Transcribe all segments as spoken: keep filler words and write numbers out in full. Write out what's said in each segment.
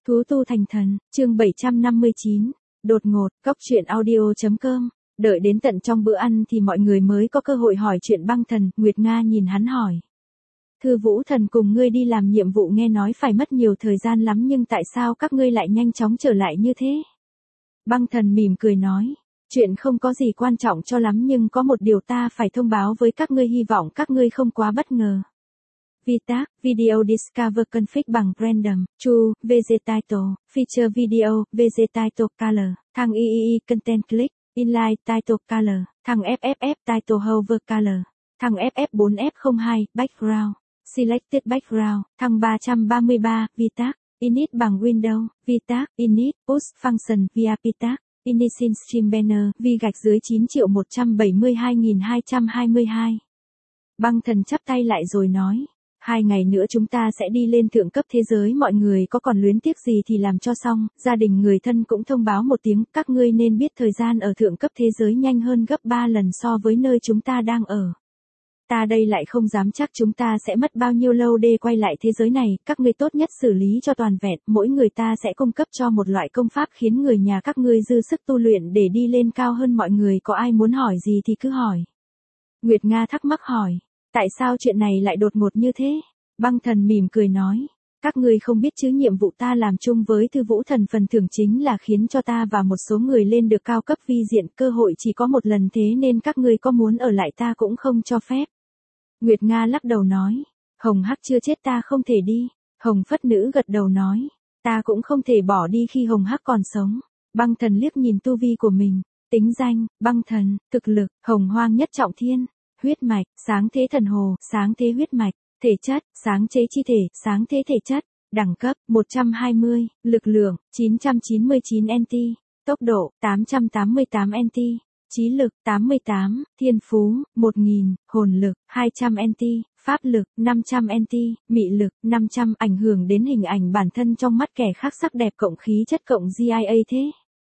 Thú tu thành thần, chương bảy trăm năm mươi chín, đột ngột, cóc truyện audio.com, đợi đến tận trong bữa ăn thì mọi người mới có cơ hội hỏi chuyện Băng Thần. Nguyệt Nga nhìn hắn hỏi. Thư Vũ Thần cùng ngươi đi làm nhiệm vụ nghe nói phải mất nhiều thời gian lắm nhưng tại sao các ngươi lại nhanh chóng trở lại như thế? Băng Thần mỉm cười nói, chuyện không có gì quan trọng cho lắm nhưng có một điều ta phải thông báo với các ngươi, hy vọng các ngươi không quá bất ngờ. Vitác, Video Discover Config bằng Random, True, vê giê Title, Feature Video, vê giê Title Color, thằng i i i Content Click, Inline Title Color, thằng ép ép ép Title Hover Color, thằng ép ép bốn ép không hai, Background, Selected Background, thằng ba trăm ba mươi ba, Vitác, Init bằng Windows, Vitác, Init, Push Function, via Vitác, Inisin Stream Banner, vi gạch dưới chín triệu một trăm bảy mươi hai nghìn hai trăm hai mươi hai. Băng Thần chắp tay lại rồi nói. Hai ngày nữa chúng ta sẽ đi lên thượng cấp thế giới, mọi người có còn luyến tiếc gì thì làm cho xong, gia đình người thân cũng thông báo một tiếng, các ngươi nên biết thời gian ở thượng cấp thế giới nhanh hơn gấp ba lần so với nơi chúng ta đang ở. Ta đây lại không dám chắc chúng ta sẽ mất bao nhiêu lâu để quay lại thế giới này, các ngươi tốt nhất xử lý cho toàn vẹn, mỗi người ta sẽ cung cấp cho một loại công pháp khiến người nhà các ngươi dư sức tu luyện để đi lên cao hơn. Mọi người có ai muốn hỏi gì thì cứ hỏi. Nguyệt Nga thắc mắc hỏi. Tại sao chuyện này lại đột ngột như thế? Băng Thần mỉm cười nói. Các ngươi không biết chứ, nhiệm vụ ta làm chung với Thư Vũ Thần phần thưởng chính là khiến cho ta và một số người lên được cao cấp vi diện, cơ hội chỉ có một lần, thế nên các ngươi có muốn ở lại ta cũng không cho phép. Nguyệt Nga lắc đầu nói. Hồng Hắc chưa chết ta không thể đi. Hồng Phất Nữ gật đầu nói. Ta cũng không thể bỏ đi khi Hồng Hắc còn sống. Băng Thần liếc nhìn tu vi của mình. Tính danh, Băng Thần, thực lực, Hồng Hoang nhất trọng thiên. Huyết mạch, sáng thế thần hồ, sáng thế huyết mạch, thể chất, sáng chế chi thể, sáng thế thể chất, đẳng cấp, một trăm hai mươi, lực lượng, chín trăm chín mươi chín en ti, tốc độ, tám trăm tám mươi tám en ti, trí lực, tám mươi tám, thiên phú, một nghìn, hồn lực, hai trăm en ti, pháp lực, năm trăm en ti, mị lực, năm trăm, ảnh hưởng đến hình ảnh bản thân trong mắt kẻ khác, sắc đẹp cộng khí chất cộng giê i a thế.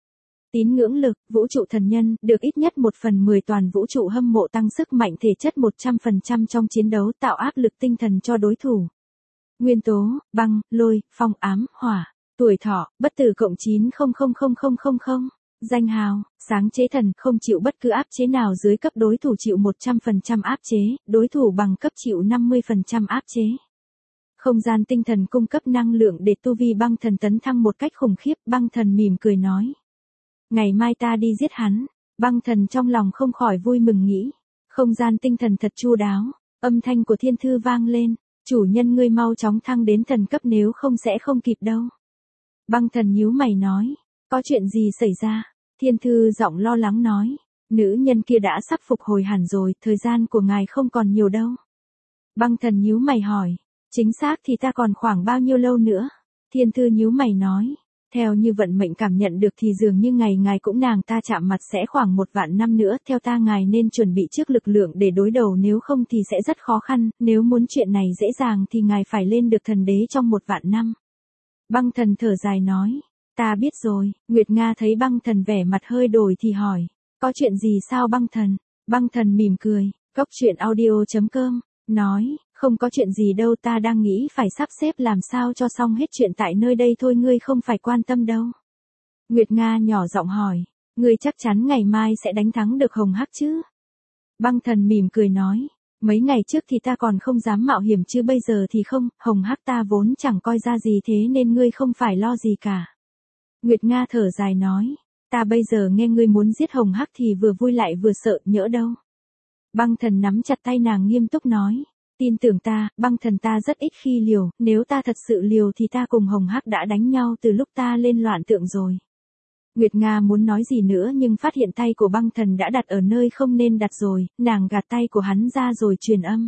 Tín ngưỡng lực, vũ trụ thần nhân, được ít nhất một phần mười toàn vũ trụ hâm mộ, tăng sức mạnh thể chất một trăm phần trăm trong chiến đấu, tạo áp lực tinh thần cho đối thủ. Nguyên tố, băng, lôi, phong, ám, hỏa. Tuổi thọ, bất tử cộng chín không không không không không không. Danh hào, sáng chế thần, không chịu bất cứ áp chế nào dưới cấp, đối thủ chịu một trăm phần trăm áp chế, đối thủ bằng cấp chịu năm mươi phần trăm áp chế. Không gian tinh thần cung cấp năng lượng để tu vi Băng Thần tấn thăng một cách khủng khiếp. Băng Thần mỉm cười nói. Ngày mai ta đi giết hắn. Băng Thần trong lòng không khỏi vui mừng nghĩ. Không gian tinh thần thật chu đáo. Âm thanh của Thiên Thư vang lên. Chủ nhân ngươi mau chóng thăng đến thần cấp nếu không sẽ không kịp đâu. Băng Thần nhíu mày nói. Có chuyện gì xảy ra? Thiên Thư giọng lo lắng nói. Nữ nhân kia đã sắp phục hồi hẳn rồi, thời gian của ngài không còn nhiều đâu. Băng Thần nhíu mày hỏi. Chính xác thì ta còn khoảng bao nhiêu lâu nữa? Thiên Thư nhíu mày nói. Theo như vận mệnh cảm nhận được thì dường như ngày ngài cũng nàng ta chạm mặt sẽ khoảng một vạn năm nữa, theo ta ngài nên chuẩn bị trước lực lượng để đối đầu, nếu không thì sẽ rất khó khăn, nếu muốn chuyện này dễ dàng thì ngài phải lên được thần đế trong một vạn năm. Băng Thần thở dài nói, ta biết rồi. Nguyệt Nga thấy Băng Thần vẻ mặt hơi đổi thì hỏi, có chuyện gì sao Băng Thần? Băng Thần mỉm cười, cóc truyện audio.com, nói, không có chuyện gì đâu, ta đang nghĩ phải sắp xếp làm sao cho xong hết chuyện tại nơi đây thôi, ngươi không phải quan tâm đâu. Nguyệt Nga nhỏ giọng hỏi, ngươi chắc chắn ngày mai sẽ đánh thắng được Hồng Hắc chứ? Băng Thần mỉm cười nói, mấy ngày trước thì ta còn không dám mạo hiểm chứ bây giờ thì không, Hồng Hắc ta vốn chẳng coi ra gì thế nên ngươi không phải lo gì cả. Nguyệt Nga thở dài nói, ta bây giờ nghe ngươi muốn giết Hồng Hắc thì vừa vui lại vừa sợ, nhỡ đâu. Băng Thần nắm chặt tay nàng nghiêm túc nói. Tin tưởng ta, Băng Thần ta rất ít khi liều, nếu ta thật sự liều thì ta cùng Hồng Hắc đã đánh nhau từ lúc ta lên loạn tượng rồi. Nguyệt Nga muốn nói gì nữa nhưng phát hiện tay của Băng Thần đã đặt ở nơi không nên đặt rồi, nàng gạt tay của hắn ra rồi truyền âm.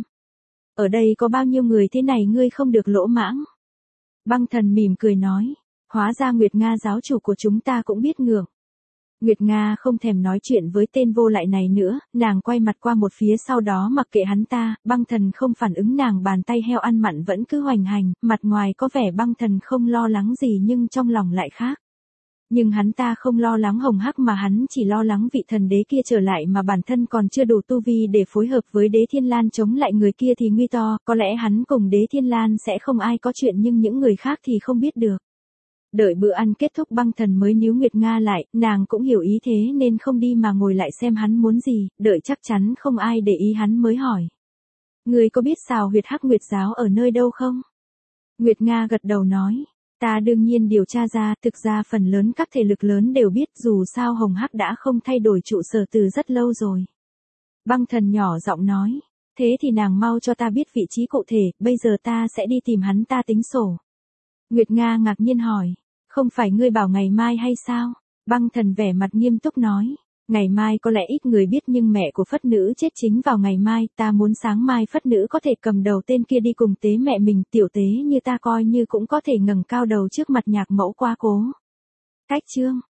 Ở đây có bao nhiêu người thế này, ngươi không được lỗ mãng. Băng Thần mỉm cười nói, hóa ra Nguyệt Nga giáo chủ của chúng ta cũng biết ngưỡng. Nguyệt Nga không thèm nói chuyện với tên vô lại này nữa, nàng quay mặt qua một phía sau đó mặc kệ hắn ta. Băng Thần không phản ứng nàng, bàn tay heo ăn mặn vẫn cứ hoành hành, mặt ngoài có vẻ Băng Thần không lo lắng gì nhưng trong lòng lại khác. Nhưng hắn ta không lo lắng Hồng Hắc mà hắn chỉ lo lắng vị thần đế kia trở lại mà bản thân còn chưa đủ tu vi để phối hợp với Đế Thiên Lan chống lại người kia thì nguy to, có lẽ hắn cùng Đế Thiên Lan sẽ không ai có chuyện nhưng những người khác thì không biết được. Đợi bữa ăn kết thúc Băng Thần mới níu Nguyệt Nga lại, nàng cũng hiểu ý thế nên không đi mà ngồi lại xem hắn muốn gì, đợi chắc chắn không ai để ý hắn mới hỏi. Người có biết xào huyệt Hắc Nguyệt giáo ở nơi đâu không? Nguyệt Nga gật đầu nói. Ta đương nhiên điều tra ra, thực ra phần lớn các thế lực lớn đều biết dù sao Hồng Hắc đã không thay đổi trụ sở từ rất lâu rồi. Băng Thần nhỏ giọng nói. Thế thì nàng mau cho ta biết vị trí cụ thể, bây giờ ta sẽ đi tìm hắn ta tính sổ. Nguyệt Nga ngạc nhiên hỏi. Không phải ngươi bảo ngày mai hay sao? Băng Thần vẻ mặt nghiêm túc nói. Ngày mai có lẽ ít người biết nhưng mẹ của Phất Nữ chết chính vào ngày mai, ta muốn sáng mai Phất Nữ có thể cầm đầu tên kia đi cùng tế mẹ mình, tiểu tế như ta coi như cũng có thể ngẩng cao đầu trước mặt nhạc mẫu quá cố. Cách chương.